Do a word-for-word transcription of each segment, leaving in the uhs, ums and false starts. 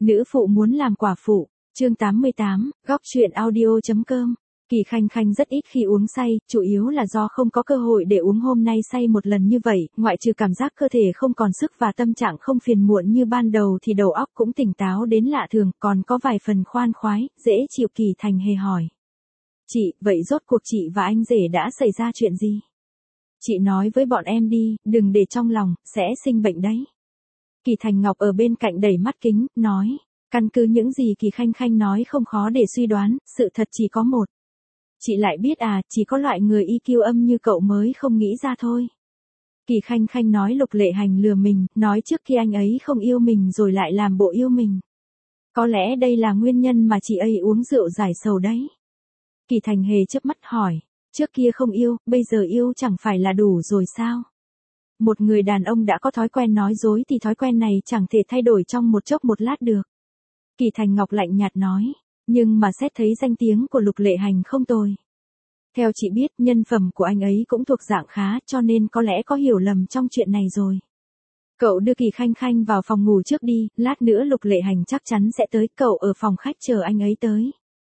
Nữ phụ muốn làm quả phụ, chương tám mươi tám, góc truyện audio.com. Kỳ Khanh Khanh rất ít khi uống say, chủ yếu là do không có cơ hội để uống hôm nay say một lần như vậy, ngoại trừ cảm giác cơ thể không còn sức và tâm trạng không phiền muộn như ban đầu thì đầu óc cũng tỉnh táo đến lạ thường, còn có vài phần khoan khoái, dễ chịu. Kỳ Thành hề hỏi. Chị, vậy rốt cuộc chị và anh rể đã xảy ra chuyện gì? Chị nói với bọn em đi, đừng để trong lòng, sẽ sinh bệnh đấy. Kỳ Thành Ngọc ở bên cạnh đẩy mắt kính, nói, căn cứ những gì Kỳ Khanh Khanh nói không khó để suy đoán, sự thật chỉ có một. Chị lại biết à, chỉ có loại người i kiu âm như cậu mới không nghĩ ra thôi. Kỳ Khanh Khanh nói Lục Lệ Hành lừa mình, nói trước khi anh ấy không yêu mình rồi lại làm bộ yêu mình. Có lẽ đây là nguyên nhân mà chị ấy uống rượu giải sầu đấy. Kỳ Thành hề chớp mắt hỏi, trước kia không yêu, bây giờ yêu chẳng phải là đủ rồi sao? Một người đàn ông đã có thói quen nói dối thì thói quen này chẳng thể thay đổi trong một chốc một lát được. Kỳ Thành Ngọc lạnh nhạt nói, nhưng mà xét thấy danh tiếng của Lục Lệ Hành không tồi. Theo chị biết, nhân phẩm của anh ấy cũng thuộc dạng khá, cho nên có lẽ có hiểu lầm trong chuyện này rồi. Cậu đưa Kỳ Khanh Khanh vào phòng ngủ trước đi, lát nữa Lục Lệ Hành chắc chắn sẽ tới, cậu ở phòng khách chờ anh ấy tới.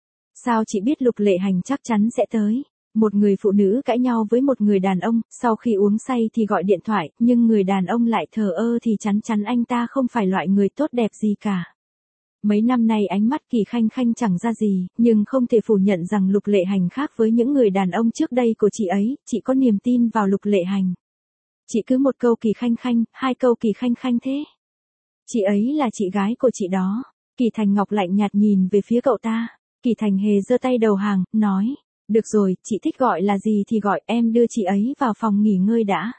Sao chị biết Lục Lệ Hành chắc chắn sẽ tới? Một người phụ nữ cãi nhau với một người đàn ông, sau khi uống say thì gọi điện thoại, nhưng người đàn ông lại thờ ơ thì chắn chắn anh ta không phải loại người tốt đẹp gì cả. Mấy năm nay ánh mắt Kỳ Khanh Khanh chẳng ra gì, nhưng không thể phủ nhận rằng Lục Lệ Hành khác với những người đàn ông trước đây của chị ấy, chị có niềm tin vào Lục Lệ Hành. Chị cứ một câu Kỳ Khanh Khanh, hai câu Kỳ Khanh Khanh thế. Chị ấy là chị gái của chị đó. Kỳ Thành Ngọc lạnh nhạt nhìn về phía cậu ta. Kỳ Thành hề giơ tay đầu hàng, nói, được rồi, chị thích gọi là gì thì gọi, em đưa chị ấy vào phòng nghỉ ngơi đã.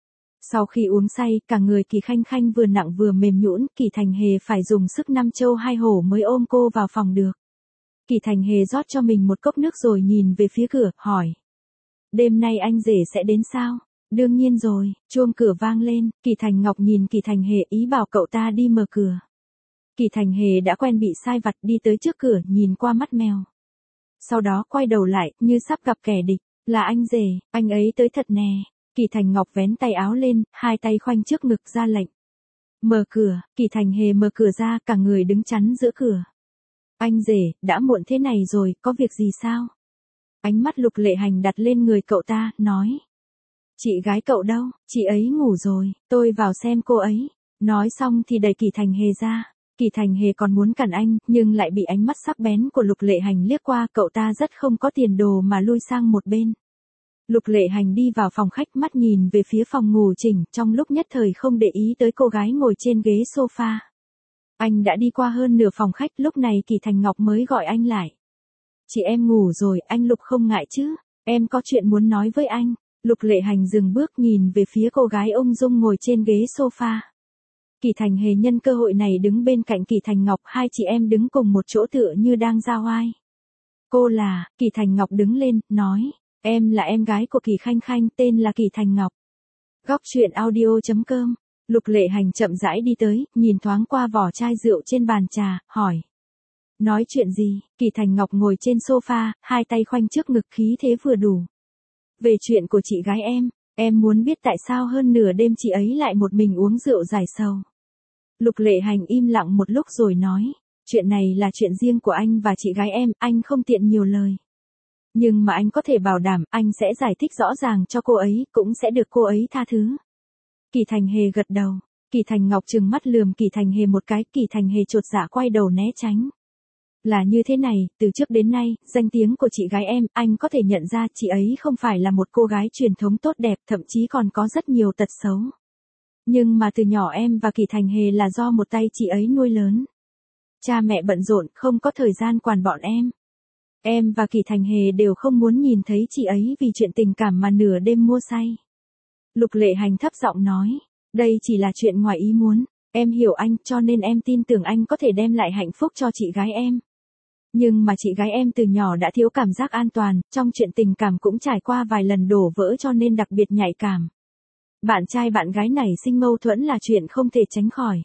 Sau khi uống say, cả người Kỳ Khanh Khanh vừa nặng vừa mềm nhũn, Kỳ Thành hề phải dùng sức năm châu hai hổ mới ôm cô vào phòng được. Kỳ Thành hề rót cho mình một cốc nước rồi nhìn về phía cửa, hỏi. Đêm nay anh rể sẽ đến sao? Đương nhiên rồi, chuông cửa vang lên, Kỳ Thành Ngọc nhìn Kỳ Thành hề ý bảo cậu ta đi mở cửa. Kỳ Thành hề đã quen bị sai vặt đi tới trước cửa nhìn qua mắt mèo. Sau đó quay đầu lại, như sắp gặp kẻ địch, là anh rể, anh ấy tới thật nè. Kỳ Thành Ngọc vén tay áo lên, hai tay khoanh trước ngực ra lệnh. Mở cửa, Kỳ Thành hề mở cửa ra, cả người đứng chắn giữa cửa. Anh rể, đã muộn thế này rồi, có việc gì sao? Ánh mắt Lục Lệ Hành đặt lên người cậu ta, nói. Chị gái cậu đâu, chị ấy ngủ rồi, tôi vào xem cô ấy. Nói xong thì đẩy Kỳ Thành hề ra. Kỳ Thành hề còn muốn cản anh, nhưng lại bị ánh mắt sắc bén của Lục Lệ Hành liếc qua, cậu ta rất không có tiền đồ mà lui sang một bên. Lục Lệ Hành đi vào phòng khách, mắt nhìn về phía phòng ngủ chỉnh, trong lúc nhất thời không để ý tới cô gái ngồi trên ghế sofa. Anh đã đi qua hơn nửa phòng khách, lúc này Kỳ Thành Ngọc mới gọi anh lại. Chị em ngủ rồi, anh Lục không ngại chứ, em có chuyện muốn nói với anh. Lục Lệ Hành dừng bước nhìn về phía cô gái ung dung ngồi trên ghế sofa. Kỳ Thành hề nhân cơ hội này đứng bên cạnh Kỳ Thành Ngọc, hai chị em đứng cùng một chỗ tựa như đang giao oai. Cô là, Kỳ Thành Ngọc đứng lên, nói, em là em gái của Kỳ Khanh Khanh, tên là Kỳ Thành Ngọc. Góc truyện audio.com. Lục Lệ Hành chậm rãi đi tới, nhìn thoáng qua vỏ chai rượu trên bàn trà, hỏi. Nói chuyện gì? Kỳ Thành Ngọc ngồi trên sofa, hai tay khoanh trước ngực, khí thế vừa đủ. Về chuyện của chị gái em, em muốn biết tại sao hơn nửa đêm chị ấy lại một mình uống rượu giải sầu. Lục Lệ Hành im lặng một lúc rồi nói, chuyện này là chuyện riêng của anh và chị gái em, anh không tiện nhiều lời. Nhưng mà anh có thể bảo đảm, anh sẽ giải thích rõ ràng cho cô ấy, cũng sẽ được cô ấy tha thứ. Kỳ Thành hề gật đầu, Kỳ Thành Ngọc trừng mắt lườm Kỳ Thành hề một cái, Kỳ Thành hề chột dạ quay đầu né tránh. Là như thế này, từ trước đến nay, danh tiếng của chị gái em, anh có thể nhận ra chị ấy không phải là một cô gái truyền thống tốt đẹp, thậm chí còn có rất nhiều tật xấu. Nhưng mà từ nhỏ em và Kỳ Thành hề là do một tay chị ấy nuôi lớn. Cha mẹ bận rộn, không có thời gian quản bọn em. Em và Kỳ Thành hề đều không muốn nhìn thấy chị ấy vì chuyện tình cảm mà nửa đêm mua say. Lục Lệ Hành thấp giọng nói, đây chỉ là chuyện ngoài ý muốn, em hiểu anh, cho nên em tin tưởng anh có thể đem lại hạnh phúc cho chị gái em. Nhưng mà chị gái em từ nhỏ đã thiếu cảm giác an toàn, trong chuyện tình cảm cũng trải qua vài lần đổ vỡ cho nên đặc biệt nhạy cảm. Bạn trai bạn gái nảy sinh mâu thuẫn là chuyện không thể tránh khỏi.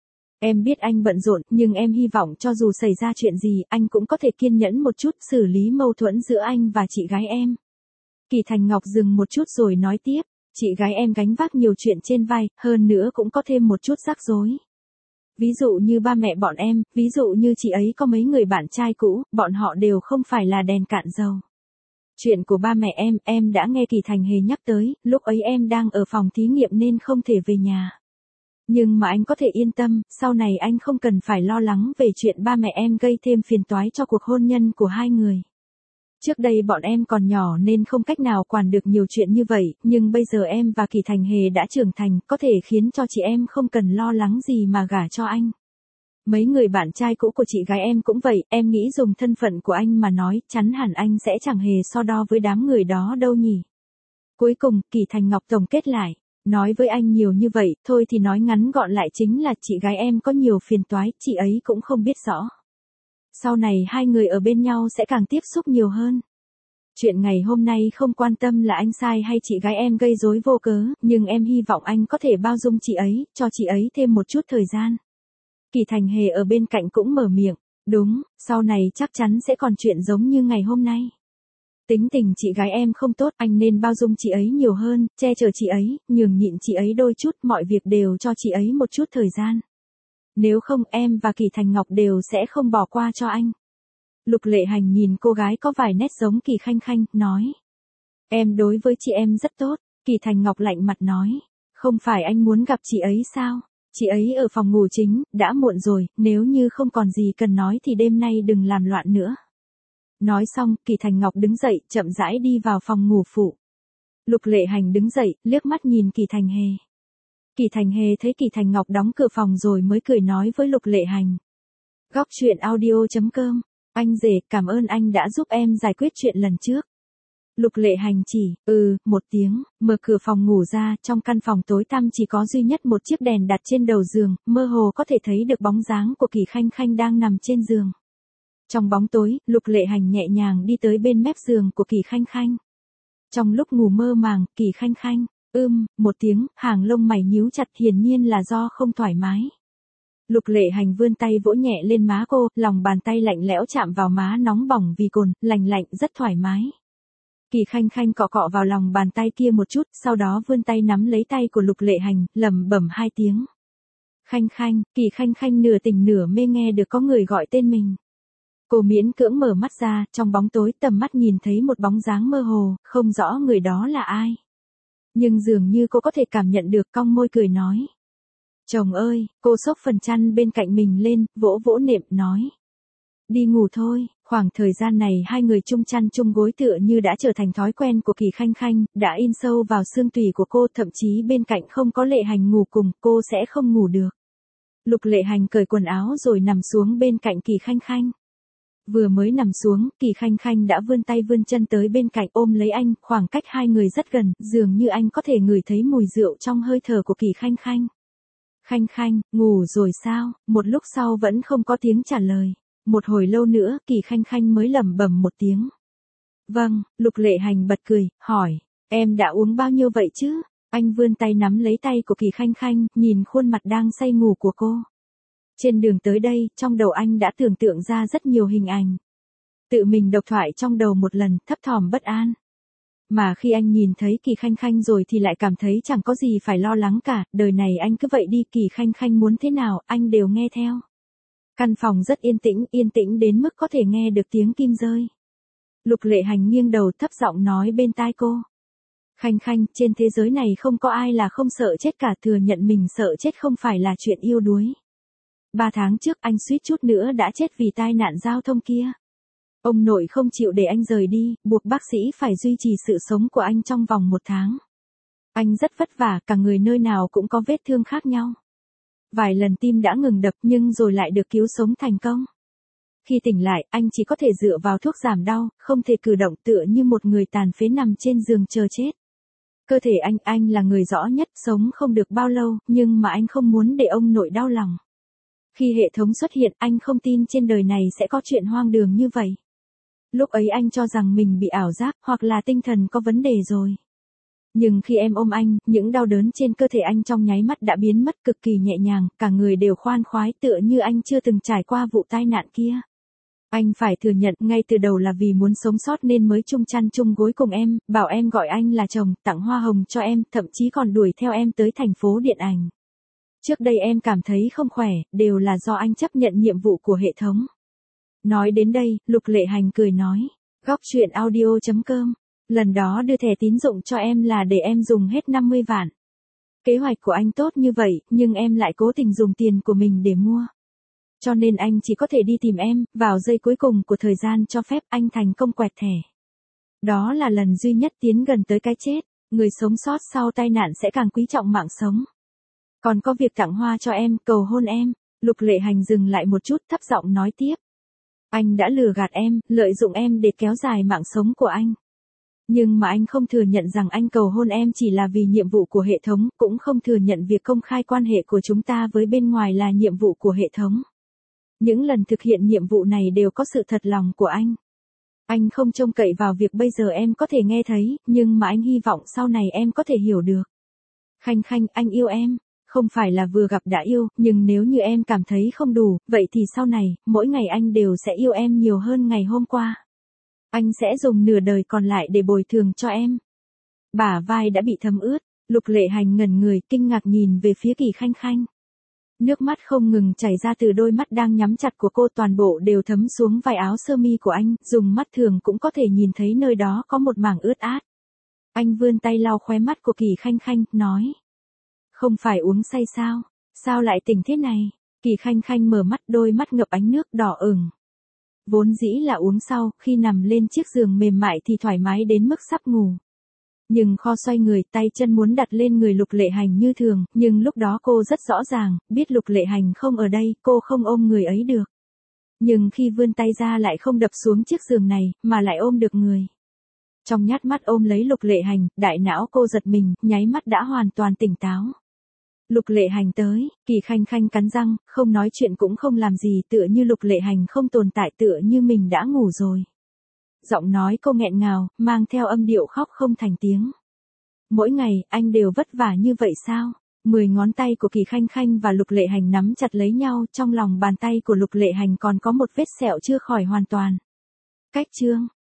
Em biết anh bận rộn, nhưng em hy vọng cho dù xảy ra chuyện gì, anh cũng có thể kiên nhẫn một chút xử lý mâu thuẫn giữa anh và chị gái em. Kỳ Thành Ngọc dừng một chút rồi nói tiếp, chị gái em gánh vác nhiều chuyện trên vai, hơn nữa cũng có thêm một chút rắc rối. Ví dụ như ba mẹ bọn em, ví dụ như chị ấy có mấy người bạn trai cũ, bọn họ đều không phải là đèn cạn dầu. Chuyện của ba mẹ em, em đã nghe Kỳ Thành Hề nhắc tới, lúc ấy em đang ở phòng thí nghiệm nên không thể về nhà. Nhưng mà anh có thể yên tâm, sau này anh không cần phải lo lắng về chuyện ba mẹ em gây thêm phiền toái cho cuộc hôn nhân của hai người. Trước đây bọn em còn nhỏ nên không cách nào quản được nhiều chuyện như vậy, nhưng bây giờ em và Kỳ Thành Hề đã trưởng thành, có thể khiến cho chị em không cần lo lắng gì mà gả cho anh. Mấy người bạn trai cũ của chị gái em cũng vậy, em nghĩ dùng thân phận của anh mà nói, chắn hẳn anh sẽ chẳng hề so đo với đám người đó đâu nhỉ. Cuối cùng, Kỳ Thành Ngọc tổng kết lại, nói với anh nhiều như vậy, thôi thì nói ngắn gọn lại chính là chị gái em có nhiều phiền toái, chị ấy cũng không biết rõ. Sau này hai người ở bên nhau sẽ càng tiếp xúc nhiều hơn. Chuyện ngày hôm nay không quan tâm là anh sai hay chị gái em gây rối vô cớ, nhưng em hy vọng anh có thể bao dung chị ấy, cho chị ấy thêm một chút thời gian. Kỳ Thành Hề ở bên cạnh cũng mở miệng, đúng, sau này chắc chắn sẽ còn chuyện giống như ngày hôm nay. Tính tình chị gái em không tốt, anh nên bao dung chị ấy nhiều hơn, che chở chị ấy, nhường nhịn chị ấy đôi chút, mọi việc đều cho chị ấy một chút thời gian. Nếu không em và Kỳ Thành Ngọc đều sẽ không bỏ qua cho anh. Lục Lệ Hành nhìn cô gái có vài nét giống Kỳ Khanh Khanh, nói. Em đối với chị em rất tốt, Kỳ Thành Ngọc lạnh mặt nói. Không phải anh muốn gặp chị ấy sao? Chị ấy ở phòng ngủ chính, đã muộn rồi, nếu như không còn gì cần nói thì đêm nay đừng làm loạn nữa. Nói xong, Kỳ Thành Ngọc đứng dậy, chậm rãi đi vào phòng ngủ phụ. Lục Lệ Hành đứng dậy, liếc mắt nhìn Kỳ Thành Hề. Kỳ Thành Hề thấy Kỳ Thành Ngọc đóng cửa phòng rồi mới cười nói với Lục Lệ Hành. Góc truyện audio chấm com, anh rể, cảm ơn anh đã giúp em giải quyết chuyện lần trước. Lục Lệ Hành chỉ, ừ, một tiếng, mở cửa phòng ngủ ra, trong căn phòng tối tăm chỉ có duy nhất một chiếc đèn đặt trên đầu giường, mơ hồ có thể thấy được bóng dáng của Kỳ Khanh Khanh đang nằm trên giường. Trong bóng tối, Lục Lệ Hành nhẹ nhàng đi tới bên mép giường của Kỳ Khanh Khanh. Trong lúc ngủ mơ màng, Kỳ Khanh Khanh, ưm, một tiếng, hàng lông mày nhíu chặt, hiển nhiên là do không thoải mái. Lục Lệ Hành vươn tay vỗ nhẹ lên má cô, lòng bàn tay lạnh lẽo chạm vào má nóng bỏng vì cồn, lành lạnh, rất thoải mái. Kỳ Khanh Khanh cọ cọ vào lòng bàn tay kia một chút, sau đó vươn tay nắm lấy tay của Lục Lệ Hành, lẩm bẩm hai tiếng. Khanh Khanh, Kỳ Khanh Khanh nửa tỉnh nửa mê nghe được có người gọi tên mình. Cô miễn cưỡng mở mắt ra, trong bóng tối tầm mắt nhìn thấy một bóng dáng mơ hồ, không rõ người đó là ai. Nhưng dường như cô có thể cảm nhận được, cong môi cười nói. Chồng ơi, cô xốc phần chăn bên cạnh mình lên, vỗ vỗ nệm, nói. Đi ngủ thôi, khoảng thời gian này hai người chung chăn chung gối tựa như đã trở thành thói quen của Kỳ Khanh Khanh, đã in sâu vào xương tủy của cô, thậm chí bên cạnh không có Lệ Hành ngủ cùng, cô sẽ không ngủ được. Lục Lệ Hành cởi quần áo rồi nằm xuống bên cạnh Kỳ Khanh Khanh. Vừa mới nằm xuống, Kỳ Khanh Khanh đã vươn tay vươn chân tới bên cạnh ôm lấy anh, khoảng cách hai người rất gần, dường như anh có thể ngửi thấy mùi rượu trong hơi thở của Kỳ Khanh Khanh. Khanh Khanh, ngủ rồi sao? Một lúc sau vẫn không có tiếng trả lời. Một hồi lâu nữa, Kỳ Khanh Khanh mới lẩm bẩm một tiếng. Vâng, Lục Lệ Hành bật cười, hỏi, em đã uống bao nhiêu vậy chứ? Anh vươn tay nắm lấy tay của Kỳ Khanh Khanh, nhìn khuôn mặt đang say ngủ của cô. Trên đường tới đây, trong đầu anh đã tưởng tượng ra rất nhiều hình ảnh. Tự mình độc thoại trong đầu một lần, thấp thỏm bất an. Mà khi anh nhìn thấy Kỳ Khanh Khanh rồi thì lại cảm thấy chẳng có gì phải lo lắng cả, đời này anh cứ vậy đi, Kỳ Khanh Khanh muốn thế nào, anh đều nghe theo. Căn phòng rất yên tĩnh, yên tĩnh đến mức có thể nghe được tiếng kim rơi. Lục Lệ Hành nghiêng đầu thấp giọng nói bên tai cô. Khanh Khanh, trên thế giới này không có ai là không sợ chết cả, thừa nhận mình sợ chết không phải là chuyện yêu đuối. Ba tháng trước anh suýt chút nữa đã chết vì tai nạn giao thông kia. Ông nội không chịu để anh rời đi, buộc bác sĩ phải duy trì sự sống của anh trong vòng một tháng. Anh rất vất vả, cả người nơi nào cũng có vết thương khác nhau. Vài lần tim đã ngừng đập nhưng rồi lại được cứu sống thành công. Khi tỉnh lại, anh chỉ có thể dựa vào thuốc giảm đau, không thể cử động, tựa như một người tàn phế nằm trên giường chờ chết. Cơ thể anh, anh là người rõ nhất, sống không được bao lâu, nhưng mà anh không muốn để ông nội đau lòng. Khi hệ thống xuất hiện, anh không tin trên đời này sẽ có chuyện hoang đường như vậy. Lúc ấy anh cho rằng mình bị ảo giác, hoặc là tinh thần có vấn đề rồi. Nhưng khi em ôm anh, những đau đớn trên cơ thể anh trong nháy mắt đã biến mất, cực kỳ nhẹ nhàng, cả người đều khoan khoái, tựa như anh chưa từng trải qua vụ tai nạn kia. Anh phải thừa nhận, ngay từ đầu là vì muốn sống sót nên mới chung chăn chung gối cùng em, bảo em gọi anh là chồng, tặng hoa hồng cho em, thậm chí còn đuổi theo em tới thành phố điện ảnh. Trước đây em cảm thấy không khỏe, đều là do anh chấp nhận nhiệm vụ của hệ thống. Nói đến đây, Lục Lệ Hành cười nói. Góc truyện audio chấm com. Lần đó đưa thẻ tín dụng cho em là để em dùng hết năm mươi vạn. Kế hoạch của anh tốt như vậy, nhưng em lại cố tình dùng tiền của mình để mua. Cho nên anh chỉ có thể đi tìm em, vào giây cuối cùng của thời gian cho phép anh thành công quẹt thẻ. Đó là lần duy nhất tiến gần tới cái chết, người sống sót sau tai nạn sẽ càng quý trọng mạng sống. Còn có việc tặng hoa cho em, cầu hôn em. Lục Lệ Hành dừng lại một chút, thấp giọng nói tiếp. Anh đã lừa gạt em, lợi dụng em để kéo dài mạng sống của anh. Nhưng mà anh không thừa nhận rằng anh cầu hôn em chỉ là vì nhiệm vụ của hệ thống, cũng không thừa nhận việc công khai quan hệ của chúng ta với bên ngoài là nhiệm vụ của hệ thống. Những lần thực hiện nhiệm vụ này đều có sự thật lòng của anh. Anh không trông cậy vào việc bây giờ em có thể nghe thấy, nhưng mà anh hy vọng sau này em có thể hiểu được. Khanh Khanh, anh yêu em. Không phải là vừa gặp đã yêu, nhưng nếu như em cảm thấy không đủ, vậy thì sau này, mỗi ngày anh đều sẽ yêu em nhiều hơn ngày hôm qua. Anh sẽ dùng nửa đời còn lại để bồi thường cho em. Bả vai đã bị thấm ướt, Lục Lệ Hành ngẩn người, kinh ngạc nhìn về phía Kỳ Khanh Khanh. Nước mắt không ngừng chảy ra từ đôi mắt đang nhắm chặt của cô, toàn bộ đều thấm xuống vai áo sơ mi của anh, dùng mắt thường cũng có thể nhìn thấy nơi đó có một mảng ướt át. Anh vươn tay lau khóe mắt của Kỳ Khanh Khanh, nói. Không phải uống say sao? Sao lại tỉnh thế này? Kỳ Khanh Khanh mở mắt, đôi mắt ngập ánh nước đỏ ửng. Vốn dĩ là uống sau, khi nằm lên chiếc giường mềm mại thì thoải mái đến mức sắp ngủ. Nhưng kho xoay người, tay chân muốn đặt lên người Lục Lệ Hành như thường, nhưng lúc đó cô rất rõ ràng, biết Lục Lệ Hành không ở đây, cô không ôm người ấy được. Nhưng khi vươn tay ra lại không đập xuống chiếc giường này, mà lại ôm được người. Trong nhát mắt ôm lấy Lục Lệ Hành, đại não cô giật mình, nháy mắt đã hoàn toàn tỉnh táo. Lục Lệ Hành tới, Kỳ Khanh Khanh cắn răng, không nói chuyện cũng không làm gì, tựa như Lục Lệ Hành không tồn tại, tựa như mình đã ngủ rồi. Giọng nói cô nghẹn ngào, mang theo âm điệu khóc không thành tiếng. Mỗi ngày, anh đều vất vả như vậy sao? Mười ngón tay của Kỳ Khanh Khanh và Lục Lệ Hành nắm chặt lấy nhau, trong lòng bàn tay của Lục Lệ Hành còn có một vết sẹo chưa khỏi hoàn toàn. Cách chương.